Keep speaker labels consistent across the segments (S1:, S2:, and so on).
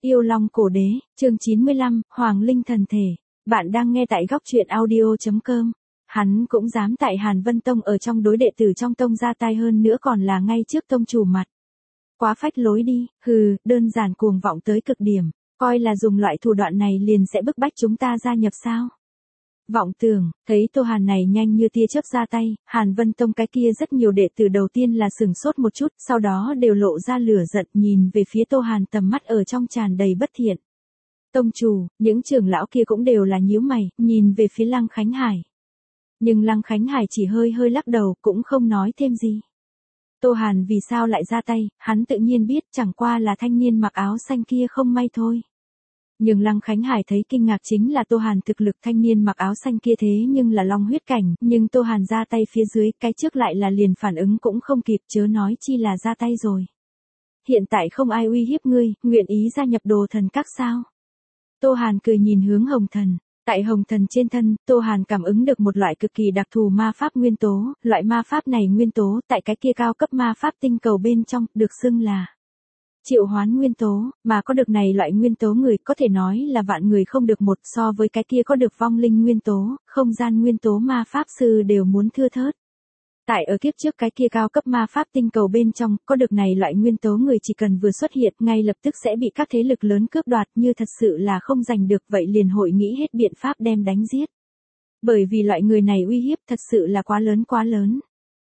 S1: Yêu Long Cổ Đế, chương 95, Hoàng Linh Thần Thể. Bạn đang nghe tại góc truyện audio.com. Hắn cũng dám tại Hàn Vân Tông ở trong đối đệ tử trong tông ra tay, hơn nữa còn là ngay trước tông chủ mặt. Quá phách lối đi, đơn giản cuồng vọng tới cực điểm, coi là dùng loại thủ đoạn này liền sẽ bức bách chúng ta gia nhập sao? Vọng tưởng, thấy Tô Hàn này nhanh như tia chớp ra tay, Hàn Vân Tông cái kia rất nhiều đệ tử đầu tiên là sửng sốt một chút, sau đó đều lộ ra lửa giận, nhìn về phía Tô Hàn, tầm mắt ở trong tràn đầy bất thiện. Tông chủ, những trưởng lão kia cũng đều là nhíu mày, nhìn về phía Lăng Khánh Hải. Nhưng Lăng Khánh Hải chỉ hơi hơi lắc đầu, cũng không nói thêm gì. Tô Hàn vì sao lại ra tay, hắn tự nhiên biết, chẳng qua là thanh niên mặc áo xanh kia không may thôi. Nhưng Lăng Khánh Hải thấy kinh ngạc chính là Tô Hàn thực lực, thanh niên mặc áo xanh kia thế nhưng là long huyết cảnh, nhưng Tô Hàn ra tay phía dưới, cái trước lại là liền phản ứng cũng không kịp, chớ nói chi là ra tay rồi. Hiện tại không ai uy hiếp ngươi, nguyện ý gia nhập Đồ Thần Các sao? Tô Hàn cười nhìn hướng Hồng Thần. Tại Hồng Thần trên thân, Tô Hàn cảm ứng được một loại cực kỳ đặc thù ma pháp nguyên tố, loại ma pháp này nguyên tố, tại cái kia cao cấp ma pháp tinh cầu bên trong, được xưng là triệu hoán nguyên tố, mà có được này loại nguyên tố người có thể nói là vạn người không được một, so với cái kia có được vong linh nguyên tố, không gian nguyên tố ma pháp sư đều muốn thưa thớt. Tại ở kiếp trước cái kia cao cấp ma pháp tinh cầu bên trong, có được này loại nguyên tố người chỉ cần vừa xuất hiện, ngay lập tức sẽ bị các thế lực lớn cướp đoạt, như thật sự là không giành được vậy liền hội nghĩ hết biện pháp đem đánh giết. Bởi vì loại người này uy hiếp thật sự là quá lớn.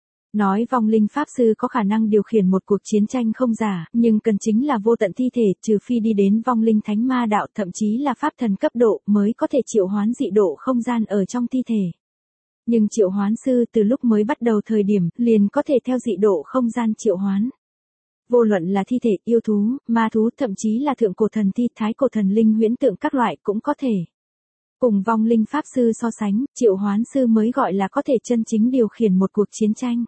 S1: Nói vong linh pháp sư có khả năng điều khiển một cuộc chiến tranh không giả, nhưng cần chính là vô tận thi thể, trừ phi đi đến vong linh thánh ma đạo, thậm chí là pháp thần cấp độ mới có thể triệu hoán dị độ không gian ở trong thi thể. Nhưng triệu hoán sư từ lúc mới bắt đầu thời điểm, liền có thể theo dị độ không gian triệu hoán. Vô luận là thi thể, yêu thú, ma thú, thậm chí là thượng cổ thần thi, thái cổ thần linh huyễn tượng các loại cũng có thể. Cùng vong linh pháp sư so sánh, triệu hoán sư mới gọi là có thể chân chính điều khiển một cuộc chiến tranh.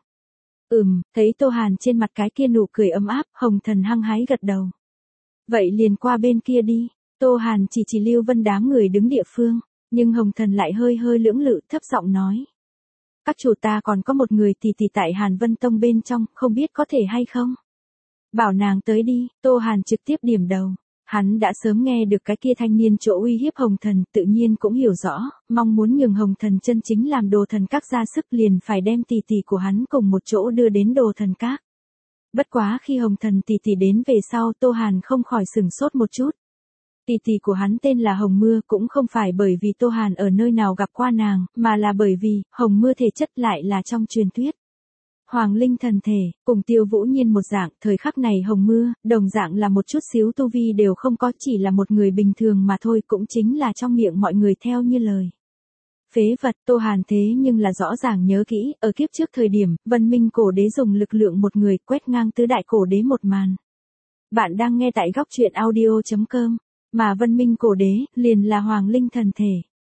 S1: Thấy Tô Hàn trên mặt cái kia nụ cười ấm áp, Hồng Thần hăng hái gật đầu. Vậy liền qua bên kia đi. Tô Hàn chỉ Lưu Vân đám người đứng địa phương, nhưng Hồng Thần lại hơi hơi lưỡng lự, thấp giọng nói. Các chủ, ta còn có một người tỷ tỷ tại Hàn Vân Tông bên trong, không biết có thể hay không? Bảo nàng tới đi. Tô Hàn trực tiếp điểm đầu. Hắn đã sớm nghe được cái kia thanh niên chỗ uy hiếp Hồng Thần, tự nhiên cũng hiểu rõ, mong muốn nhường Hồng Thần chân chính làm Đồ Thần Các ra sức, liền phải đem tỷ tỷ của hắn cùng một chỗ đưa đến Đồ Thần Các. Bất quá khi Hồng Thần tỷ tỷ đến về sau, Tô Hàn không khỏi sửng sốt một chút. Tỷ tỷ của hắn tên là Hồng Mưa, cũng không phải bởi vì Tô Hàn ở nơi nào gặp qua nàng, mà là bởi vì Hồng Mưa thể chất lại là trong truyền thuyết Hoàng Linh Thần Thể, cùng Tiêu Vũ Nhiên một dạng, thời khắc này Hồng Mưa, đồng dạng là một chút xíu tu vi đều không có, chỉ là một người bình thường mà thôi, cũng chính là trong miệng mọi người theo như lời. Phế vật. Tô Hàn thế nhưng là rõ ràng nhớ kỹ, ở kiếp trước thời điểm, Vân Minh Cổ Đế dùng lực lượng một người quét ngang tứ đại cổ đế một màn. Bạn đang nghe tại góc truyện audio.com, mà Vân Minh Cổ Đế, liền là Hoàng Linh Thần Thể.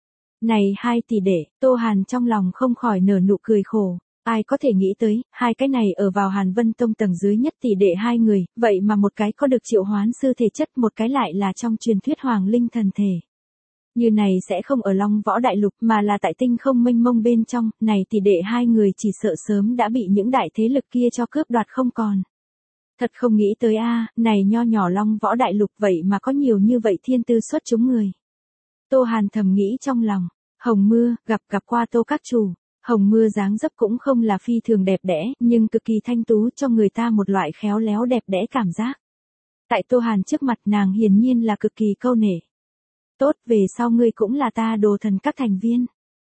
S1: Này hai tỷ đệ, Tô Hàn trong lòng không khỏi nở nụ cười khổ. Ai có thể nghĩ tới, hai cái này ở vào Hàn Vân Tông tầng dưới nhất tỷ đệ hai người, vậy mà một cái có được triệu hoán sư thể chất, một cái lại là trong truyền thuyết Hoàng Linh Thần Thể. Như này sẽ không ở Long Võ Đại Lục mà là tại tinh không mênh mông bên trong, này tỷ đệ hai người chỉ sợ sớm đã bị những đại thế lực kia cho cướp đoạt không còn. Thật không nghĩ tới này nho nhỏ Long Võ Đại Lục vậy mà có nhiều như vậy thiên tư xuất chúng người. Tô Hàn thầm nghĩ trong lòng. Hồng Mưa, gặp qua Tô các chủ. Hồng Mưa dáng dấp cũng không là phi thường đẹp đẽ, nhưng cực kỳ thanh tú, cho người ta một loại khéo léo đẹp đẽ cảm giác. Tại Tô Hàn trước mặt nàng hiển nhiên là cực kỳ câu nể. Tốt, về sau ngươi cũng là ta Đồ Thần Các thành viên.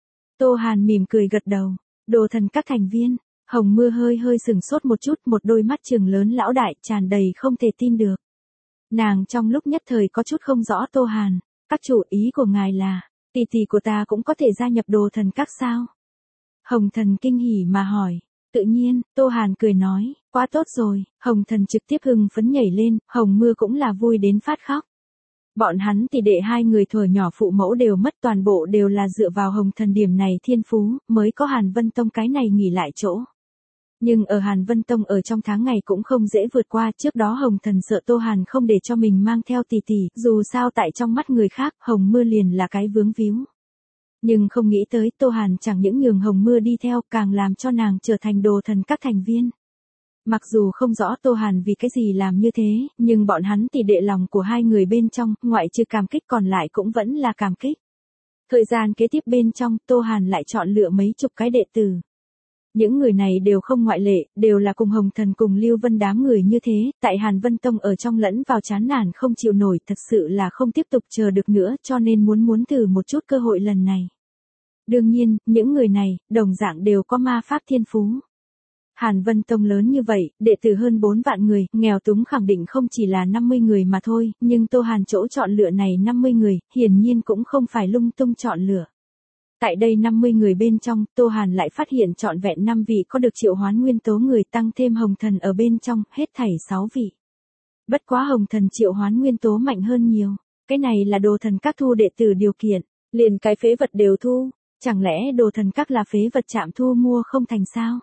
S1: Tô Hàn mỉm cười gật đầu. Đồ Thần Các thành viên. Hồng Mưa hơi hơi sửng sốt một chút, một đôi mắt trừng lớn lão đại, tràn đầy không thể tin được. Nàng trong lúc nhất thời có chút không rõ. Tô Hàn, các chủ, ý của ngài là, tỷ tỷ của ta cũng có thể gia nhập Đồ Thần Các sao? Hồng Thần kinh hỉ mà hỏi. Tự nhiên. Tô Hàn cười nói. Quá tốt rồi. Hồng Thần trực tiếp hưng phấn nhảy lên, Hồng Mưa cũng là vui đến phát khóc. Bọn hắn tỷ đệ hai người thuở nhỏ phụ mẫu đều mất, toàn bộ đều là dựa vào Hồng Thần điểm này thiên phú, mới có Hàn Vân Tông cái này nghỉ lại chỗ. Nhưng ở Hàn Vân Tông ở trong tháng ngày cũng không dễ vượt qua, trước đó Hồng Thần sợ Tô Hàn không để cho mình mang theo tỷ tỷ, dù sao tại trong mắt người khác, Hồng Mưa liền là cái vướng víu. Nhưng không nghĩ tới Tô Hàn chẳng những nhường Hồng Mưa đi theo, càng làm cho nàng trở thành Đồ Thần Các thành viên. Mặc dù không rõ Tô Hàn vì cái gì làm như thế, nhưng bọn hắn tỷ đệ lòng của hai người bên trong, ngoại trừ cảm kích còn lại cũng vẫn là cảm kích. Thời gian kế tiếp bên trong, Tô Hàn lại chọn lựa mấy chục cái đệ tử. Những người này đều không ngoại lệ, đều là cùng Hồng Thần cùng Lưu Vân đám người như thế, tại Hàn Vân Tông ở trong lẫn vào chán nản không chịu nổi, thật sự là không tiếp tục chờ được nữa, cho nên muốn thử một chút cơ hội lần này. Đương nhiên, những người này, đồng dạng đều có ma pháp thiên phú. Hàn Vân Tông lớn như vậy, đệ tử hơn 4 vạn người, nghèo túng khẳng định không chỉ là 50 người mà thôi, nhưng Tô Hàn chỗ chọn lựa này 50 người, hiển nhiên cũng không phải lung tung chọn lựa. Tại đây 50 người bên trong, Tô Hàn lại phát hiện trọn vẹn 5 vị có được triệu hoán nguyên tố người tăng thêm Hồng Thần ở bên trong, hết thảy 6 vị. Bất quá Hồng Thần triệu hoán nguyên tố mạnh hơn nhiều. Cái này là đồ thần các thu đệ tử điều kiện, liền cái phế vật đều thu, chẳng lẽ đồ thần các là phế vật chạm thu mua không thành sao?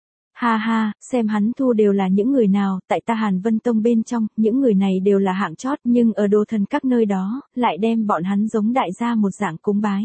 S1: Ha ha, xem hắn thu đều là những người nào, tại ta Hàn Vân Tông bên trong, những người này đều là hạng chót, nhưng ở đồ thần các nơi đó, lại đem bọn hắn giống đại gia một dạng cúng bái.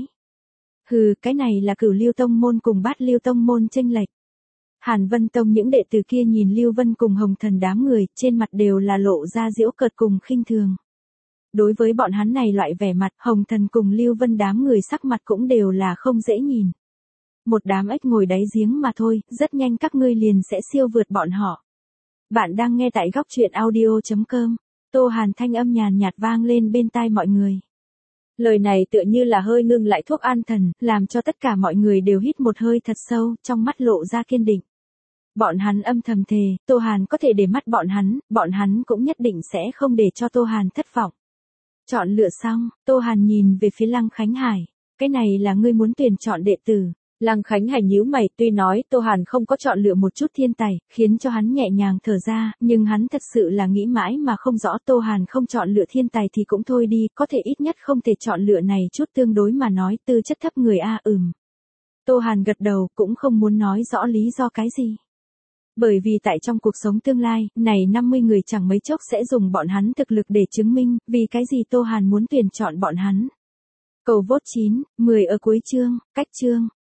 S1: Hừ, cái này là Cửu Lưu Tông môn cùng Bát Lưu Tông môn chênh lệch. Hàn Vân Tông những đệ tử kia nhìn Lưu Vân cùng Hồng Thần đám người, trên mặt đều là lộ ra giễu cợt cùng khinh thường. Đối với bọn hắn này loại vẻ mặt, Hồng Thần cùng Lưu Vân đám người sắc mặt cũng đều là không dễ nhìn. Một đám ếch ngồi đáy giếng mà thôi, rất nhanh các ngươi liền sẽ siêu vượt bọn họ. Bạn đang nghe tại góc truyện audio.com. Tô Hàn thanh âm nhàn nhạt vang lên bên tai mọi người. Lời này tựa như là hơi ngưng lại thuốc an thần, làm cho tất cả mọi người đều hít một hơi thật sâu, trong mắt lộ ra kiên định. Bọn hắn âm thầm thề, Tô Hàn có thể để mắt bọn hắn cũng nhất định sẽ không để cho Tô Hàn thất vọng. Chọn lựa xong, Tô Hàn nhìn về phía Lăng Khánh Hải. Cái này là ngươi muốn tuyển chọn đệ tử. Lăng Khánh Hải nhíu mày, tuy nói Tô Hàn không có chọn lựa một chút thiên tài, khiến cho hắn nhẹ nhàng thở ra, nhưng hắn thật sự là nghĩ mãi mà không rõ Tô Hàn không chọn lựa thiên tài thì cũng thôi đi, có thể ít nhất không thể chọn lựa này chút tương đối mà nói tư chất thấp người a. Tô Hàn gật đầu, cũng không muốn nói rõ lý do cái gì. Bởi vì tại trong cuộc sống tương lai, này 50 người chẳng mấy chốc sẽ dùng bọn hắn thực lực để chứng minh, vì cái gì Tô Hàn muốn tuyển chọn bọn hắn. Cầu vote 9, 10 ở cuối chương, cách chương.